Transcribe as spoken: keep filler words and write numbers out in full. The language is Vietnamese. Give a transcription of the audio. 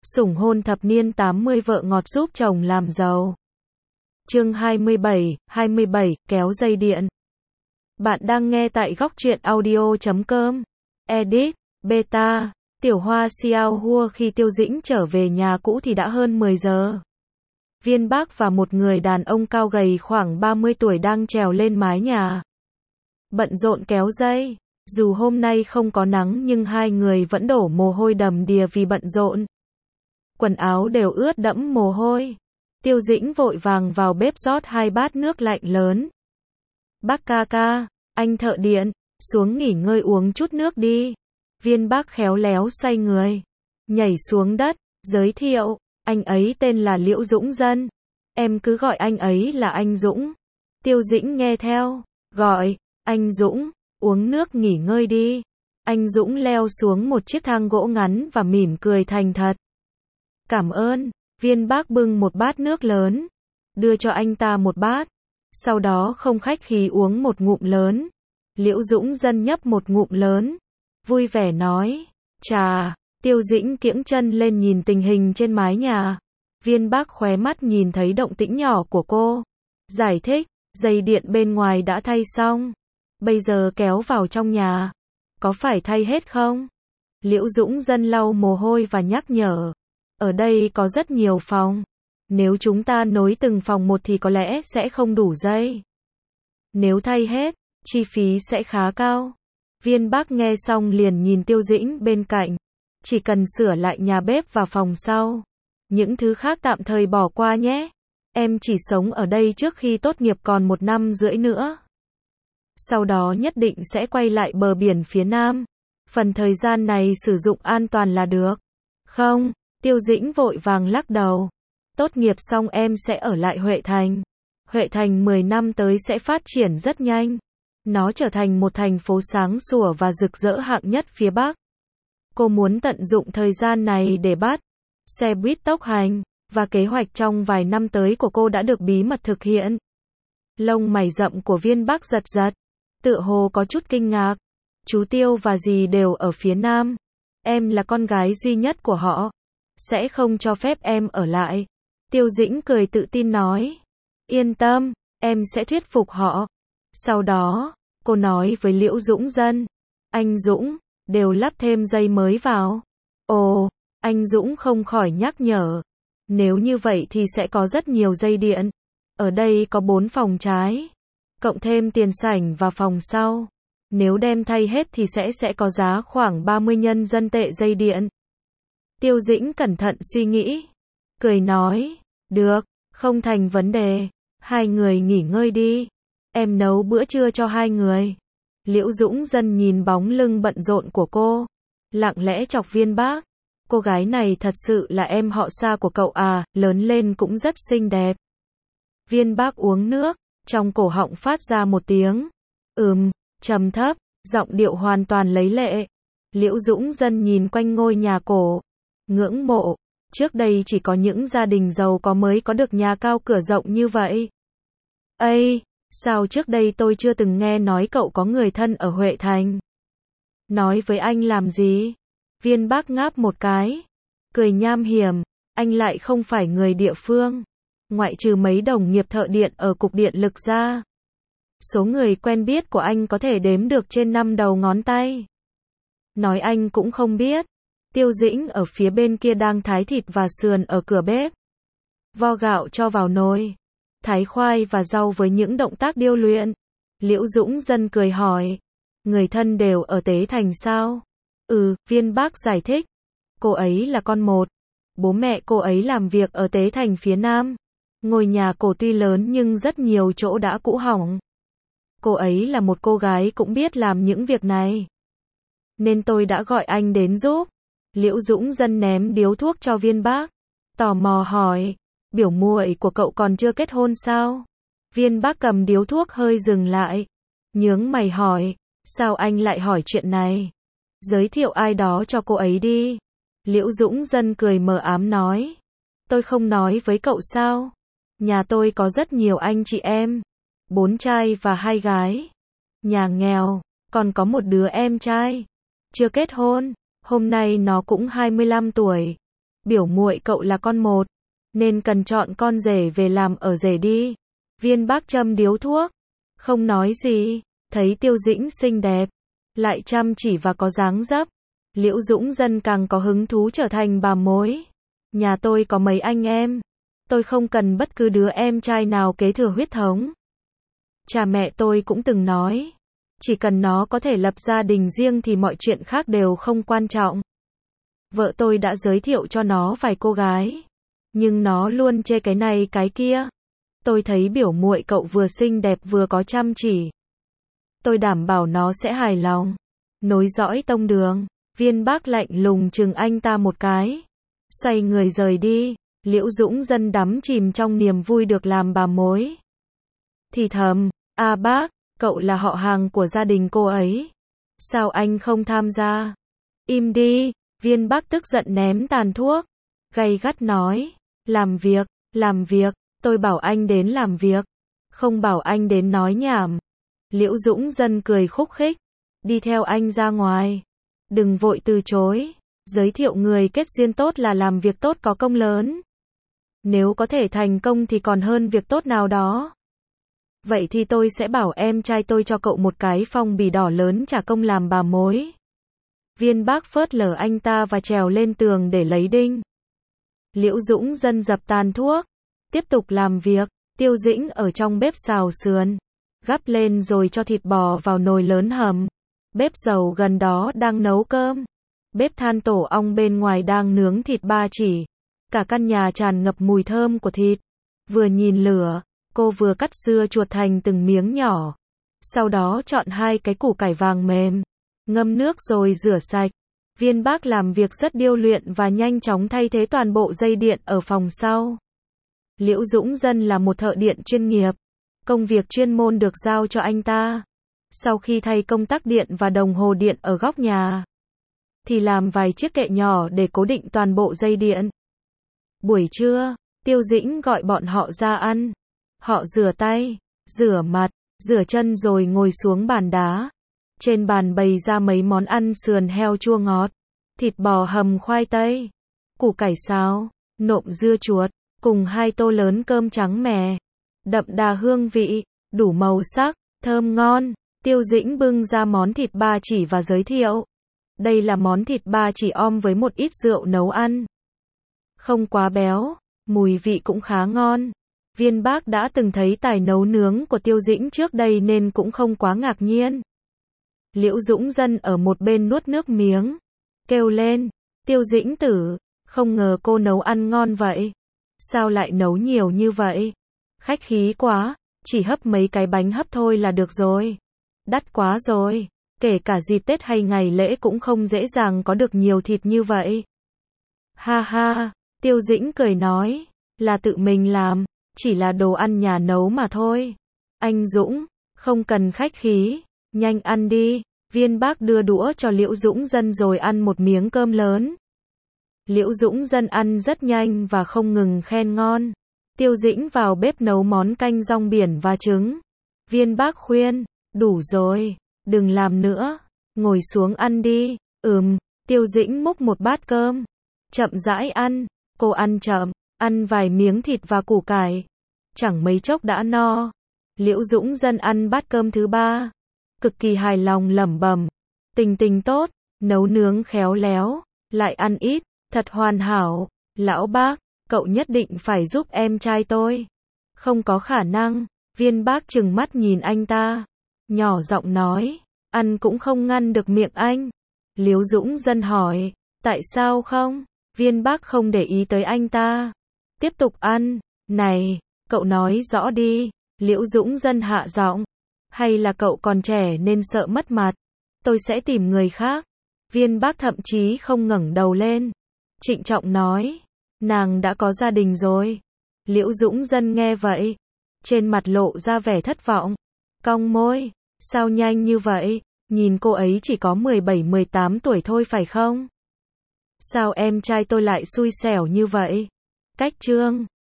Sủng hôn thập niên tám mươi vợ ngọt giúp chồng làm giàu. Chương hai mươi bảy, hai mươi bảy, kéo dây điện. Bạn đang nghe tại góc truyện audio chấm com. Edit, Beta, Tiểu Hoa Xiao Hua khi Tiêu Dĩnh trở về nhà cũ thì đã hơn mười giờ. Viên Bác và một người đàn ông cao gầy khoảng ba mươi tuổi đang trèo lên mái nhà. Bận rộn kéo dây. Dù hôm nay không có nắng nhưng hai người vẫn đổ mồ hôi đầm đìa vì bận rộn. Quần áo đều ướt đẫm mồ hôi. Tiêu Dĩnh vội vàng vào bếp rót hai bát nước lạnh lớn. Bác ca ca, anh thợ điện, xuống nghỉ ngơi uống chút nước đi. Viên Bác khéo léo xoay người, nhảy xuống đất, giới thiệu, anh ấy tên là Liễu Dũng Dân. Em cứ gọi anh ấy là anh Dũng. Tiêu Dĩnh nghe theo, gọi, anh Dũng, uống nước nghỉ ngơi đi. Anh Dũng leo xuống một chiếc thang gỗ ngắn và mỉm cười thành thật. Cảm ơn. Viên Bác bưng một bát nước lớn, đưa cho anh ta một bát. Sau đó không khách khí uống một ngụm lớn. Liễu Dũng Dân nhấp một ngụm lớn, vui vẻ nói, trà. Tiêu Dĩnh kiễng chân lên nhìn tình hình trên mái nhà. Viên Bác khóe mắt nhìn thấy động tĩnh nhỏ của cô. Giải thích, dây điện bên ngoài đã thay xong. Bây giờ kéo vào trong nhà. Có phải thay hết không? Liễu Dũng Dân lau mồ hôi và nhắc nhở. Ở đây có rất nhiều phòng. Nếu chúng ta nối từng phòng một thì có lẽ sẽ không đủ dây. Nếu thay hết, chi phí sẽ khá cao. Viên Bác nghe xong liền nhìn Tiêu Dĩnh bên cạnh. Chỉ cần sửa lại nhà bếp và phòng sau. Những thứ khác tạm thời bỏ qua nhé. Em chỉ sống ở đây trước khi tốt nghiệp còn một năm rưỡi nữa. Sau đó nhất định sẽ quay lại bờ biển phía Nam. Phần thời gian này sử dụng an toàn là được. Không. Tiêu Dĩnh vội vàng lắc đầu. Tốt nghiệp xong em sẽ ở lại Huệ Thành. Huệ Thành mười năm tới sẽ phát triển rất nhanh. Nó trở thành một thành phố sáng sủa và rực rỡ hạng nhất phía Bắc. Cô muốn tận dụng thời gian này để bắt xe buýt tốc hành, và kế hoạch trong vài năm tới của cô đã được bí mật thực hiện. Lông mày rậm của Viên Bác giật giật, tựa hồ có chút kinh ngạc. Chú Tiêu và dì đều ở phía Nam. Em là con gái duy nhất của họ. Sẽ không cho phép em ở lại. Tiêu Dĩnh cười tự tin nói. Yên tâm, em sẽ thuyết phục họ. Sau đó, cô nói với Liễu Dũng Dân. Anh Dũng, đều lắp thêm dây mới vào. Ồ, anh Dũng không khỏi nhắc nhở. Nếu như vậy thì sẽ có rất nhiều dây điện. Ở đây có bốn phòng trái. Cộng thêm tiền sảnh và phòng sau. Nếu đem thay hết thì sẽ sẽ có giá khoảng ba mươi nhân dân tệ dây điện. Tiêu Dĩnh cẩn thận suy nghĩ. Cười nói. Được, không thành vấn đề. Hai người nghỉ ngơi đi. Em nấu bữa trưa cho hai người. Liễu Dũng Dân nhìn bóng lưng bận rộn của cô. Lặng lẽ chọc Viên Bác. Cô gái này thật sự là em họ xa của cậu à, lớn lên cũng rất xinh đẹp. Viên Bác uống nước, trong cổ họng phát ra một tiếng. Ừm, trầm thấp, giọng điệu hoàn toàn lấy lệ. Liễu Dũng Dân nhìn quanh ngôi nhà cổ. Ngưỡng mộ, trước đây chỉ có những gia đình giàu có mới có được nhà cao cửa rộng như vậy. Ây, sao trước đây tôi chưa từng nghe nói cậu có người thân ở Huệ Thành? Nói với anh làm gì? Viên Bác ngáp một cái, cười nham hiểm, anh lại không phải người địa phương. Ngoại trừ mấy đồng nghiệp thợ điện ở cục điện lực ra. Số người quen biết của anh có thể đếm được trên năm đầu ngón tay. Nói anh cũng không biết. Tiêu Dĩnh ở phía bên kia đang thái thịt và sườn ở cửa bếp. Vo gạo cho vào nồi. Thái khoai và rau với những động tác điêu luyện. Liễu Dũng Dân cười hỏi. Người thân đều ở Tế Thành sao? Ừ, Viên Bác giải thích. Cô ấy là con một. Bố mẹ cô ấy làm việc ở Tế Thành phía Nam. Ngôi nhà cổ tuy lớn nhưng rất nhiều chỗ đã cũ hỏng. Cô ấy là một cô gái cũng biết làm những việc này. Nên tôi đã gọi anh đến giúp. Liễu Dũng Dân ném điếu thuốc cho Viên Bác. Tò mò hỏi. Biểu muội của cậu còn chưa kết hôn sao? Viên Bác cầm điếu thuốc hơi dừng lại. Nhướng mày hỏi. Sao anh lại hỏi chuyện này? Giới thiệu ai đó cho cô ấy đi. Liễu Dũng Dân cười mờ ám nói. Tôi không nói với cậu sao? Nhà tôi có rất nhiều anh chị em. Bốn trai và hai gái. Nhà nghèo, còn có một đứa em trai. Chưa kết hôn, hôm nay nó cũng hai mươi lăm tuổi. biểu muội cậu là con một, nên cần chọn con rể về làm ở rể đi. Viên Bác châm điếu thuốc, không nói gì, thấy Tiêu Dĩnh xinh đẹp, lại chăm chỉ và có dáng dấp. Liễu Dũng Dân càng có hứng thú trở thành bà mối. Nhà tôi có mấy anh em, tôi không cần bất cứ đứa em trai nào kế thừa huyết thống. Cha mẹ tôi cũng từng nói, chỉ cần nó có thể lập gia đình riêng thì mọi chuyện khác đều không quan trọng. Vợ tôi đã giới thiệu cho nó vài cô gái, nhưng nó luôn chê cái này cái kia. Tôi thấy biểu muội cậu vừa xinh đẹp vừa có chăm chỉ. Tôi đảm bảo nó sẽ hài lòng. Nối dõi tông đường. Viên Bác lạnh lùng chừng anh ta một cái, xoay người rời đi. Liễu Dũng Dân đắm chìm trong niềm vui được làm bà mối. Thì thầm, a bác, cậu là họ hàng của gia đình cô ấy. Sao anh không tham gia? Im đi. Viên Bác tức giận ném tàn thuốc, gay gắt nói, làm việc, làm việc, tôi bảo anh đến làm việc, không bảo anh đến nói nhảm. Liễu Dũng Dân cười khúc khích, đi theo anh ra ngoài, đừng vội từ chối, giới thiệu người kết duyên tốt là làm việc tốt có công lớn. Nếu có thể thành công thì còn hơn việc tốt nào đó. Vậy thì tôi sẽ bảo em trai tôi cho cậu một cái phong bì đỏ lớn trả công làm bà mối. Viên Bác phớt lờ anh ta và trèo lên tường để lấy đinh. Liễu Dũng Dân dập tàn thuốc, tiếp tục làm việc. Tiêu Dĩnh ở trong bếp xào sườn, gắp lên rồi cho thịt bò vào nồi lớn hầm. Bếp dầu gần đó đang nấu cơm. Bếp than tổ ong bên ngoài đang nướng thịt ba chỉ. Cả căn nhà tràn ngập mùi thơm của thịt. Vừa nhìn lửa, cô vừa cắt dưa chuột thành từng miếng nhỏ. Sau đó chọn hai cái củ cải vàng mềm, ngâm nước rồi rửa sạch. Viên Bác làm việc rất điêu luyện và nhanh chóng thay thế toàn bộ dây điện ở phòng sau. Liễu Dũng Dân là một thợ điện chuyên nghiệp. Công việc chuyên môn được giao cho anh ta. Sau khi thay công tắc điện và đồng hồ điện ở góc nhà, thì làm vài chiếc kệ nhỏ để cố định toàn bộ dây điện. Buổi trưa, Tiêu Dĩnh gọi bọn họ ra ăn. Họ rửa tay, rửa mặt, rửa chân rồi ngồi xuống bàn đá. Trên bàn bày ra mấy món ăn sườn heo chua ngọt, thịt bò hầm khoai tây, củ cải xào, nộm dưa chuột, cùng hai tô lớn cơm trắng mè. Đậm đà hương vị, đủ màu sắc, thơm ngon. Tiêu Dĩnh bưng ra món thịt ba chỉ và giới thiệu. Đây là món thịt ba chỉ om với một ít rượu nấu ăn. Không quá béo, mùi vị cũng khá ngon. Viên Bác đã từng thấy tài nấu nướng của Tiêu Dĩnh trước đây nên cũng không quá ngạc nhiên. Liễu Dũng Dân ở một bên nuốt nước miếng, kêu lên, Tiêu Dĩnh tử, không ngờ cô nấu ăn ngon vậy. Sao lại nấu nhiều như vậy? Khách khí quá, chỉ hấp mấy cái bánh hấp thôi là được rồi. Đắt quá rồi, kể cả dịp Tết hay ngày lễ cũng không dễ dàng có được nhiều thịt như vậy. Ha ha, Tiêu Dĩnh cười nói, là tự mình làm, chỉ là đồ ăn nhà nấu mà thôi. Anh Dũng, không cần khách khí, nhanh ăn đi. Viên Bác đưa đũa cho Liễu Dũng Dân rồi ăn một miếng cơm lớn. Liễu Dũng Dân ăn rất nhanh và không ngừng khen ngon. Tiêu Dĩnh vào bếp nấu món canh rong biển và trứng. Viên Bác khuyên, đủ rồi, đừng làm nữa, ngồi xuống ăn đi. Ừm, Tiêu Dĩnh múc một bát cơm, chậm rãi ăn. Cô ăn chậm, ăn vài miếng thịt và củ cải, chẳng mấy chốc đã no. Liễu Dũng Dân ăn bát cơm thứ ba, cực kỳ hài lòng lẩm bẩm, tình tình tốt, nấu nướng khéo léo, lại ăn ít, thật hoàn hảo. Lão Bác, cậu nhất định phải giúp em trai tôi. Không có khả năng. Viên Bác trừng mắt nhìn anh ta, nhỏ giọng nói, ăn cũng không ngăn được miệng anh. Liễu Dũng Dân hỏi, tại sao không? Viên Bác không để ý tới anh ta, tiếp tục ăn. Này, cậu nói rõ đi. Liễu Dũng Dân hạ giọng, hay là cậu còn trẻ nên sợ mất mặt? Tôi sẽ tìm người khác. Viên Bác thậm chí không ngẩng đầu lên, trịnh trọng nói, nàng đã có gia đình rồi. Liễu Dũng Dân nghe vậy, trên mặt lộ ra vẻ thất vọng, cong môi, sao nhanh như vậy, nhìn cô ấy chỉ có mười bảy mười tám tuổi thôi phải không? Sao em trai tôi lại xui xẻo như vậy? Cách chương